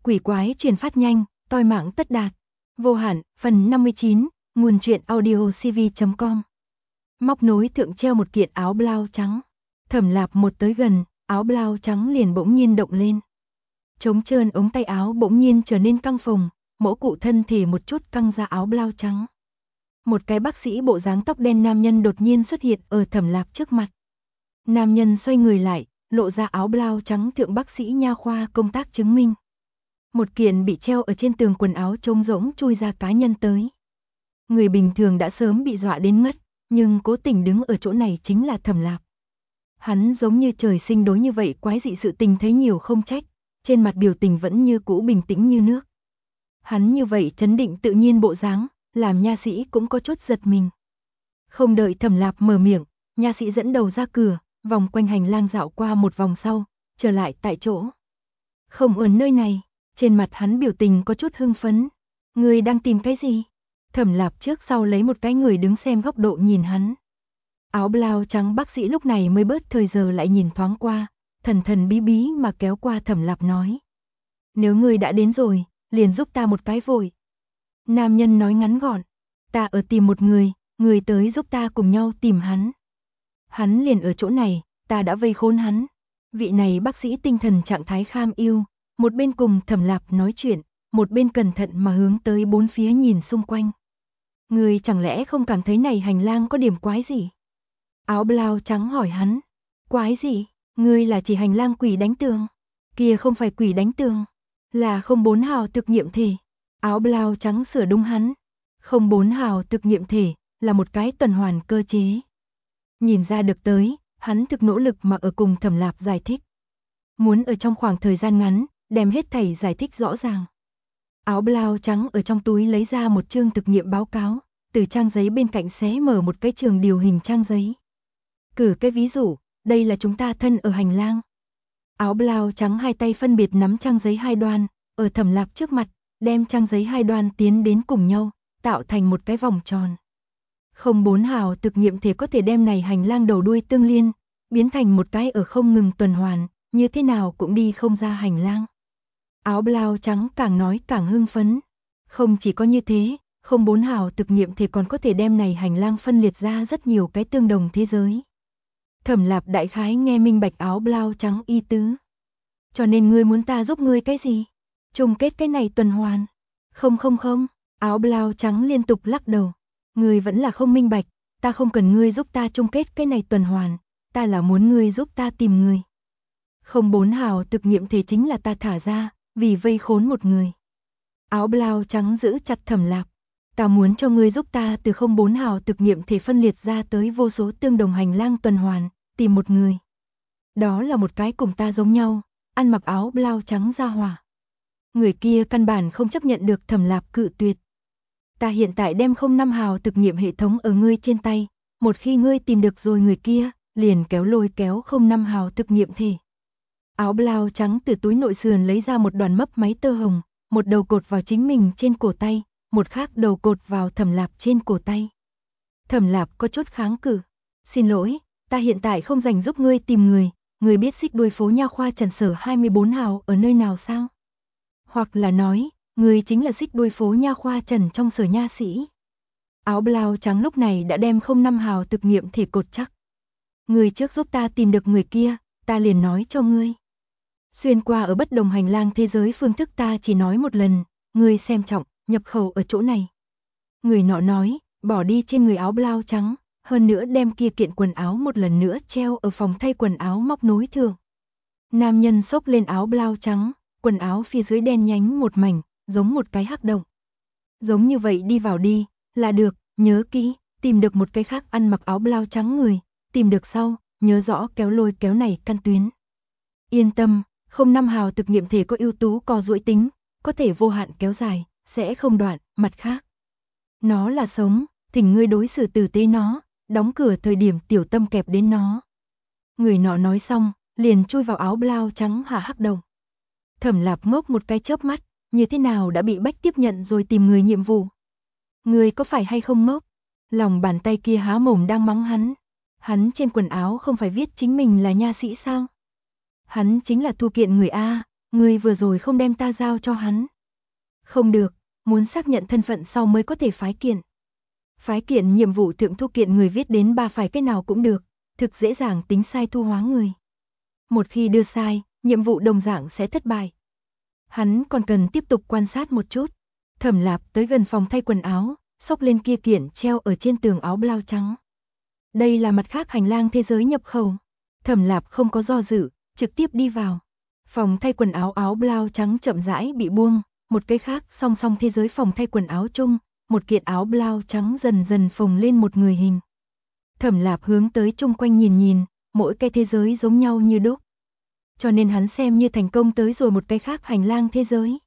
quỷ quái truyền phát nhanh, toi mạng tất đạt. Vô hạn, phần 59, nguồn truyện audio cv.com. Móc nối thượng treo một kiện áo blau trắng. Thẩm Lạp một tới gần, áo blau trắng liền bỗng nhiên động lên. Trống trơn ống tay áo bỗng nhiên trở nên căng phồng, mỗ cụ thân thể một chút căng ra áo blau trắng. Một cái bác sĩ bộ dáng tóc đen nam nhân đột nhiên xuất hiện ở Thẩm Lạp trước mặt. Nam nhân xoay người lại, lộ ra áo blau trắng thượng bác sĩ nha khoa công tác chứng minh. Một kiện bị treo ở trên tường quần áo trống rỗng chui ra cá nhân tới. Người bình thường đã sớm bị dọa đến ngất, nhưng cố tình đứng ở chỗ này chính là Thẩm Lạp. Hắn giống như trời sinh đối như vậy quái dị sự tình thấy nhiều không trách, trên mặt biểu tình vẫn như cũ bình tĩnh như nước. Hắn như vậy trấn định tự nhiên bộ dáng, làm nha sĩ cũng có chút giật mình. Không đợi Thẩm Lạp mở miệng, nha sĩ dẫn đầu ra cửa, vòng quanh hành lang dạo qua một vòng sau, trở lại tại chỗ. Không ở nơi này, trên mặt hắn biểu tình có chút hưng phấn. Người đang tìm cái gì? Thẩm Lạp trước sau lấy một cái người đứng xem góc độ nhìn hắn. Áo blau trắng bác sĩ lúc này mới bớt thời giờ lại nhìn thoáng qua, thần thần bí bí mà kéo qua Thẩm Lạp nói. Nếu người đã đến rồi, liền giúp ta một cái vội. Nam nhân nói ngắn gọn, ta ở tìm một người tới giúp ta cùng nhau tìm hắn. Hắn liền ở chỗ này, ta đã vây khốn hắn. Vị này bác sĩ tinh thần trạng thái kham yêu, một bên cùng Thẩm Lạp nói chuyện, một bên cẩn thận mà hướng tới bốn phía nhìn xung quanh. Người chẳng lẽ không cảm thấy này hành lang có điểm quái gì? Áo blau trắng hỏi hắn. Quái gì? Ngươi là chỉ hành lang quỷ đánh tường. Kia không phải quỷ đánh tường, là 04 hào thực nghiệm thể. Áo blau trắng sửa đúng hắn. 04 hào thực nghiệm thể là một cái tuần hoàn cơ chế. Nhìn ra được tới, hắn thực nỗ lực mà ở cùng Thẩm Lạp giải thích. Muốn ở trong khoảng thời gian ngắn, đem hết thảy giải thích rõ ràng. Áo blau trắng ở trong túi lấy ra một chương thực nghiệm báo cáo, từ trang giấy bên cạnh xé mở một cái trường điều hình trang giấy. Cử cái ví dụ, đây là chúng ta thân ở hành lang. Áo blau trắng hai tay phân biệt nắm trang giấy hai đoan, ở Thẩm Lạp trước mặt, đem trang giấy hai đoan tiến đến cùng nhau, tạo thành một cái vòng tròn. 04 hào thực nghiệm thể có thể đem này hành lang đầu đuôi tương liên, biến thành một cái ở không ngừng tuần hoàn, như thế nào cũng đi không ra hành lang. Áo blau trắng càng nói càng hưng phấn. Không chỉ có như thế, 04 hào thực nghiệm thể còn có thể đem này hành lang phân liệt ra rất nhiều cái tương đồng thế giới. Thẩm Lạp đại khái nghe minh bạch áo blau trắng ý tứ. Cho nên ngươi muốn ta giúp ngươi cái gì? Chung kết cái này tuần hoàn. Không, áo blau trắng liên tục lắc đầu. Ngươi vẫn là không minh bạch, ta không cần ngươi giúp ta chung kết cái này tuần hoàn, ta là muốn ngươi giúp ta tìm người. 04 hào thực nghiệm thể chính là ta thả ra, vì vây khốn một người. Áo blau trắng giữ chặt Thẩm Lạp. Ta muốn cho ngươi giúp ta từ 04 hào thực nghiệm thể phân liệt ra tới vô số tương đồng hành lang tuần hoàn, tìm một người. Đó là một cái cùng ta giống nhau, ăn mặc áo blau trắng ra hỏa. Người kia căn bản không chấp nhận được Thẩm Lạp cự tuyệt. Ta hiện tại đem 05 hào thực nghiệm hệ thống ở ngươi trên tay, một khi ngươi tìm được rồi người kia, liền lôi kéo 05 hào thực nghiệm thể. Áo blau trắng từ túi nội sườn lấy ra một đoàn mấp máy tơ hồng, một đầu cột vào chính mình trên cổ tay, một khác đầu cột vào Thẩm Lạp trên cổ tay. Thẩm Lạp có chút kháng cự. Xin lỗi, ta hiện tại không rảnh giúp ngươi tìm người, ngươi biết xích đuôi phố nha khoa Trần Sở 24 hào ở nơi nào sao? Hoặc là nói, ngươi chính là xích đuôi phố nha khoa Trần trong sở nha sĩ. Áo blau trắng lúc này đã đem 05 hào thực nghiệm thể cột chắc. Ngươi trước giúp ta tìm được người kia, ta liền nói cho ngươi. Xuyên qua ở bất đồng hành lang thế giới phương thức ta chỉ nói một lần, ngươi xem trọng, nhập khẩu ở chỗ này. Người nọ nói, bỏ đi trên người áo blau trắng, hơn nữa đem kia kiện quần áo một lần nữa treo ở phòng thay quần áo móc nối thường. Nam nhân xốc lên áo blau trắng, quần áo phía dưới đen nhánh một mảnh, giống một cái hắc động. Giống như vậy đi vào đi, là được, nhớ kỹ, tìm được một cái khác ăn mặc áo blau trắng người, tìm được sau, nhớ rõ lôi kéo này căn tuyến. Yên tâm, 05 hào thực nghiệm thể có ưu tú co duỗi tính, có thể vô hạn kéo dài, sẽ không đoạn, mặt khác. Nó là sống, thỉnh ngươi đối xử tử tế nó, đóng cửa thời điểm tiểu tâm kẹp đến nó. Người nọ nói xong, liền chui vào áo blau trắng hạ hắc đồng. Thẩm Lạp ngốc một cái chớp mắt, như thế nào đã bị bách tiếp nhận rồi tìm người nhiệm vụ. Người có phải hay không ngốc? Lòng bàn tay kia há mồm đang mắng hắn. Hắn trên quần áo không phải viết chính mình là nha sĩ sao? Hắn chính là thu kiện người A, ngươi vừa rồi không đem ta giao cho hắn. Không được, muốn xác nhận thân phận sau mới có thể phái kiện. Phái kiện nhiệm vụ thượng thu kiện người viết đến 3 phải cái nào cũng được, thực dễ dàng tính sai thu hóa người. Một khi đưa sai, nhiệm vụ đồng dạng sẽ thất bại. Hắn còn cần tiếp tục quan sát một chút. Thẩm Lạp tới gần phòng thay quần áo, xốc lên kia kiện treo ở trên tường áo blau trắng. Đây là mặt khác hành lang thế giới nhập khẩu. Thẩm Lạp không có do dự, trực tiếp đi vào. Phòng thay quần áo áo blau trắng chậm rãi bị buông, một cái khác song song thế giới phòng thay quần áo chung, một kiện áo blau trắng dần dần phồng lên một người hình. Thẩm Lạp hướng tới chung quanh nhìn nhìn, mỗi cái thế giới giống nhau như đúc. Cho nên hắn xem như thành công tới rồi một cái khác hành lang thế giới.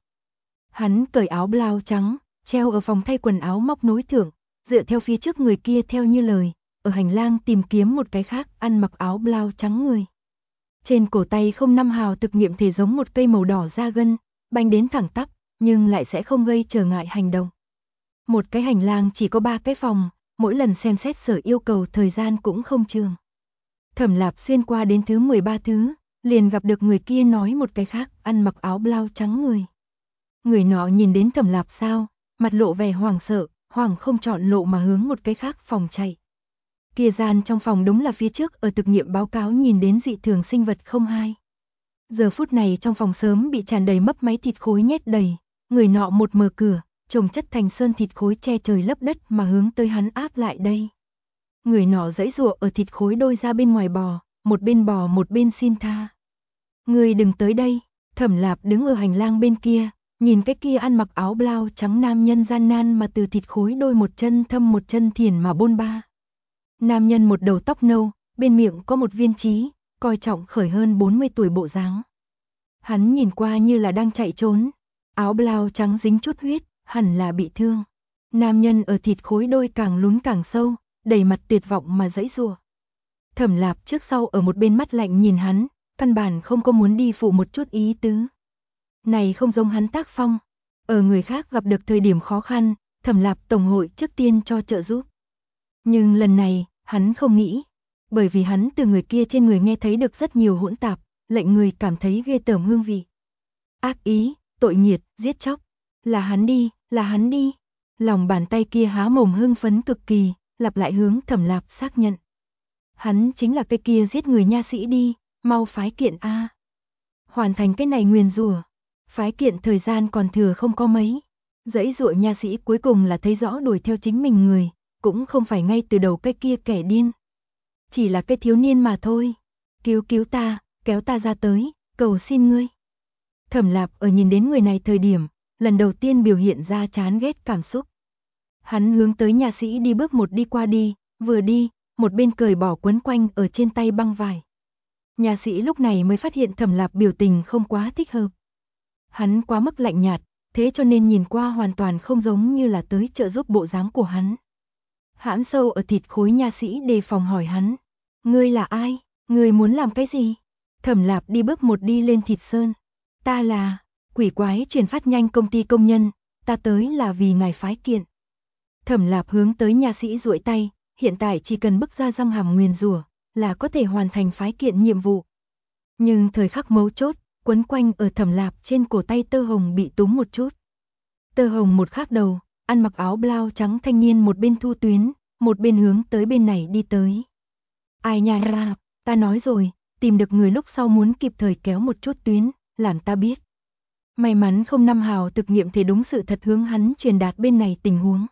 Hắn cởi áo blau trắng, treo ở phòng thay quần áo móc nối thượng, dựa theo phía trước người kia theo như lời, ở hành lang tìm kiếm một cái khác ăn mặc áo blau trắng người. Trên cổ tay không năm hào thực nghiệm thể giống một cây màu đỏ da gân, banh đến thẳng tắp, nhưng lại sẽ không gây trở ngại hành động. Một cái hành lang chỉ có 3 cái phòng, mỗi lần xem xét sở yêu cầu thời gian cũng không trường. Thẩm Lạp xuyên qua đến thứ 13 thứ, liền gặp được người kia nói một cái khác ăn mặc áo blau trắng người. Người nọ nhìn đến Thẩm Lạp sao, mặt lộ vẻ hoảng sợ, hoảng không chọn lộ mà hướng một cái khác phòng chạy. Kia gian trong phòng đúng là phía trước ở thực nghiệm báo cáo nhìn đến dị thường sinh vật không hai. Giờ phút này trong phòng sớm bị tràn đầy mấp máy thịt khối nhét đầy, người nọ một mở cửa, chồng chất thành sơn thịt khối che trời lấp đất mà hướng tới hắn áp lại đây. Người nọ giãy giụa ở thịt khối đôi ra bên ngoài bò một bên xin tha. Ngươi đừng tới đây. Thẩm Lạp đứng ở hành lang bên kia, nhìn cái kia ăn mặc áo blau trắng nam nhân gian nan mà từ thịt khối đôi một chân thâm một chân thiền mà bôn ba. Nam nhân một đầu tóc nâu, bên miệng có một viên trí, coi trọng khởi hơn 40 tuổi bộ dáng. Hắn nhìn qua như là đang chạy trốn, áo blau trắng dính chút huyết, hẳn là bị thương. Nam nhân ở thịt khối đôi càng lún càng sâu, đầy mặt tuyệt vọng mà giãy giụa. Thẩm Lạp trước sau ở một bên mắt lạnh nhìn hắn, căn bản không có muốn đi phụ một chút ý tứ. Này không giống hắn tác phong, ở người khác gặp được thời điểm khó khăn, Thẩm Lạp tổng hội trước tiên cho trợ giúp. Nhưng lần này, hắn không nghĩ, bởi vì hắn từ người kia trên người nghe thấy được rất nhiều hỗn tạp, lệnh người cảm thấy ghê tởm hương vị. Ác ý, tội nghiệt, giết chóc, là hắn đi, là hắn đi. Lòng bàn tay kia há mồm hưng phấn cực kỳ, lặp lại hướng Thẩm Lạp xác nhận. Hắn chính là cái kia giết người nha sĩ đi, mau phái kiện a. Hoàn thành cái này nguyền rủa. Phái kiện thời gian còn thừa không có mấy. Giãy giụa nha sĩ cuối cùng là thấy rõ đuổi theo chính mình người, cũng không phải ngay từ đầu cái kia kẻ điên. Chỉ là cái thiếu niên mà thôi. Cứu ta, kéo ta ra tới, cầu xin ngươi. Thẩm Lạp ở nhìn đến người này thời điểm, lần đầu tiên biểu hiện ra chán ghét cảm xúc. Hắn hướng tới nha sĩ đi bước một đi qua đi, vừa đi, một bên cởi bỏ quấn quanh ở trên tay băng vải. Nha sĩ lúc này mới phát hiện Thẩm Lạp biểu tình không quá thích hợp. Hắn quá mức lạnh nhạt, thế cho nên nhìn qua hoàn toàn không giống như là tới trợ giúp bộ dáng của hắn. Hãm sâu ở thịt khối nha sĩ đề phòng hỏi hắn. Ngươi là ai? Ngươi muốn làm cái gì? Thẩm Lạp đi bước một đi lên thịt sơn. Ta là quỷ quái truyền phát nhanh công ty công nhân, ta tới là vì ngài phái kiện. Thẩm Lạp hướng tới nha sĩ duỗi tay, hiện tại chỉ cần bức ra răng hàm nguyền rủa là có thể hoàn thành phái kiện nhiệm vụ. Nhưng thời khắc mấu chốt, quấn quanh ở Thẩm Lạp trên cổ tay tơ hồng bị túm một chút. Tơ hồng một khắc đầu, ăn mặc áo blau trắng thanh niên một bên thu tuyến, một bên hướng tới bên này đi tới. Ai nha Lạp, ta nói rồi, tìm được người lúc sau muốn kịp thời kéo một chút tuyến, làm ta biết. May mắn không năm hào thực nghiệm thì đúng sự thật hướng hắn truyền đạt bên này tình huống.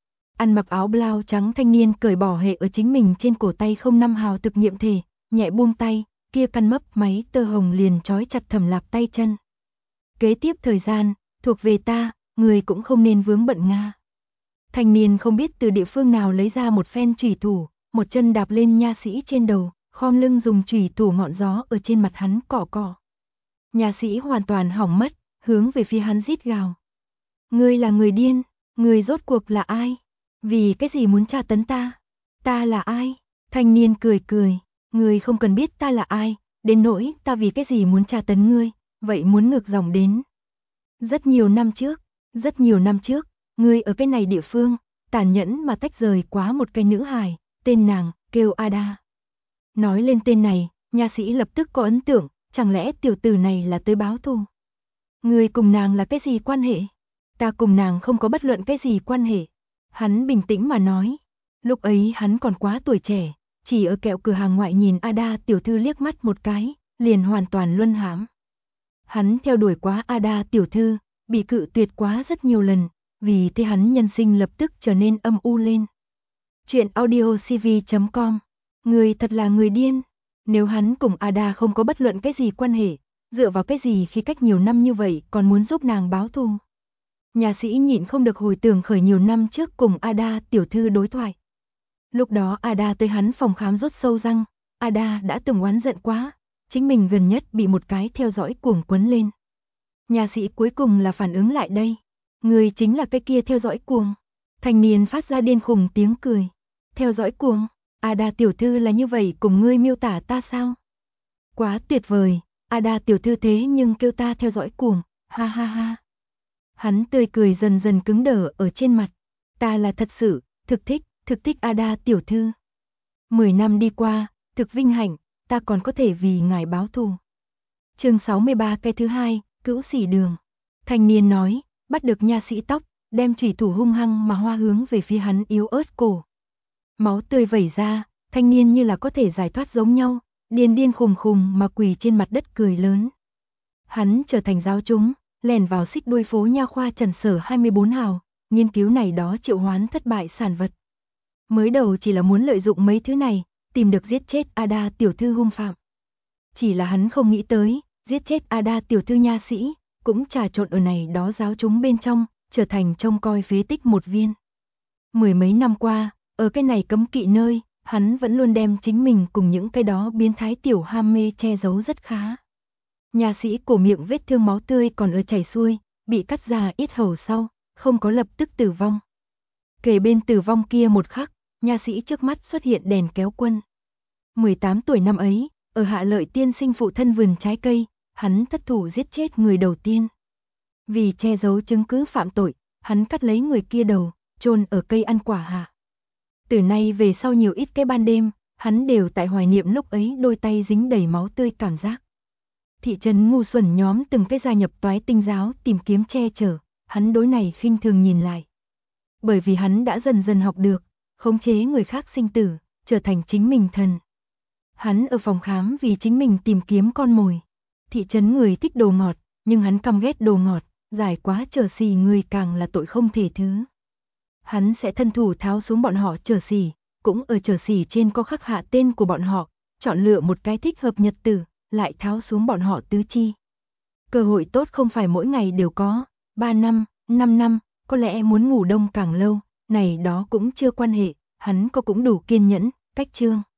Ăn mặc áo blau trắng thanh niên cởi bỏ hệ ở chính mình trên cổ tay không năm hào thực nghiệm thể, nhẹ buông tay, kia căn mấp máy tơ hồng liền trói chặt Thẩm Lạp tay chân. Kế tiếp thời gian, thuộc về ta, người cũng không nên vướng bận Nga. Thanh niên không biết từ địa phương nào lấy ra một phen chủy thủ, một chân đạp lên nha sĩ trên đầu, khom lưng dùng chủy thủ ngọn gió ở trên mặt hắn cọ cọ. Nha sĩ hoàn toàn hỏng mất, hướng về phía hắn rít gào. Ngươi là người điên, ngươi rốt cuộc là ai? Vì cái gì muốn tra tấn ta? Ta là ai? Thanh niên cười cười, ngươi không cần biết ta là ai, đến nỗi ta vì cái gì muốn tra tấn ngươi, vậy muốn ngược dòng đến. Rất nhiều năm trước, ngươi ở cái này địa phương, tàn nhẫn mà tách rời quá một cái nữ hài, tên nàng, kêu Ada. Nói lên tên này, nha sĩ lập tức có ấn tượng, chẳng lẽ tiểu tử này là tới báo thù? Ngươi cùng nàng là cái gì quan hệ? Ta cùng nàng không có bất luận cái gì quan hệ. Hắn bình tĩnh mà nói. Lúc ấy hắn còn quá tuổi trẻ, chỉ ở kẹo cửa hàng ngoại nhìn Ada tiểu thư liếc mắt một cái, liền hoàn toàn luân hãm. Hắn theo đuổi quá Ada tiểu thư, bị cự tuyệt quá rất nhiều lần, vì thế hắn nhân sinh lập tức trở nên âm u lên. Chuyện audiocv.com. Người thật là người điên. Nếu hắn cùng Ada không có bất luận cái gì quan hệ, dựa vào cái gì khi cách nhiều năm như vậy còn muốn giúp nàng báo thù? Nhà sĩ nhịn không được hồi tưởng khởi nhiều năm trước cùng Ada tiểu thư đối thoại. Lúc đó Ada tới hắn phòng khám rốt sâu răng, Ada đã từng oán giận quá, chính mình gần nhất bị một cái theo dõi cuồng quấn lên. Nhà sĩ cuối cùng là phản ứng lại đây. Người chính là cái kia theo dõi cuồng. Thanh niên phát ra điên khùng tiếng cười. Theo dõi cuồng, Ada tiểu thư là như vậy cùng ngươi miêu tả ta sao? Quá tuyệt vời, Ada tiểu thư thế nhưng kêu ta theo dõi cuồng, ha ha ha. Hắn tươi cười dần dần cứng đờ ở trên mặt. Ta là thật sự, thực thích Ada tiểu thư. 10 năm đi qua, thực vinh hạnh, ta còn có thể vì ngài báo thù. Chương 63 cái thứ hai, cữu sỉ đường. Thanh niên nói, bắt được nha sĩ tóc, đem chủy thủ hung hăng mà hoa hướng về phía hắn yếu ớt cổ. Máu tươi vẩy ra, thanh niên như là có thể giải thoát giống nhau, điên khùng mà quỳ trên mặt đất cười lớn. Hắn trở thành giáo chúng, lèn vào xích đuôi phố nha khoa Trần Sở 24 hào, nghiên cứu này đó triệu hoán thất bại sản vật. Mới đầu chỉ là muốn lợi dụng mấy thứ này, tìm được giết chết Ada tiểu thư hung phạm. Chỉ là hắn không nghĩ tới, giết chết Ada tiểu thư nha sĩ, cũng trà trộn ở này đó giáo chúng bên trong, trở thành trông coi phế tích một viên. 10 mấy năm qua, ở cái này cấm kỵ nơi, hắn vẫn luôn đem chính mình cùng những cái đó biến thái tiểu ham mê che giấu rất khá. Nha sĩ cổ miệng vết thương máu tươi còn ở chảy xuôi, bị cắt ra yết hầu sau, không có lập tức tử vong. Kề bên tử vong kia một khắc, nha sĩ trước mắt xuất hiện đèn kéo quân. 18 tuổi năm ấy, ở Hạ Lợi tiên sinh phụ thân vườn trái cây, hắn thất thủ giết chết người đầu tiên. Vì che giấu chứng cứ phạm tội, hắn cắt lấy người kia đầu, chôn ở cây ăn quả hạ. Từ nay về sau nhiều ít cái ban đêm, hắn đều tại hoài niệm lúc ấy đôi tay dính đầy máu tươi cảm giác. Thị trấn ngu xuẩn nhóm từng cái gia nhập toái tinh giáo tìm kiếm che chở, hắn đối này khinh thường nhìn lại. Bởi vì hắn đã dần dần học được, khống chế người khác sinh tử, trở thành chính mình thần. Hắn ở phòng khám vì chính mình tìm kiếm con mồi. Thị trấn người thích đồ ngọt, nhưng hắn căm ghét đồ ngọt, giải quá trở xì người càng là tội không thể thứ. Hắn sẽ thân thủ tháo xuống bọn họ trở xì, cũng ở trở xì trên có khắc hạ tên của bọn họ, chọn lựa một cái thích hợp nhật tử, lại tháo xuống bọn họ tứ chi. Cơ hội tốt không phải mỗi ngày đều có, 3 năm, 5 năm, có lẽ muốn ngủ đông càng lâu, này đó cũng chưa quan hệ, hắn có cũng đủ kiên nhẫn, cách chương.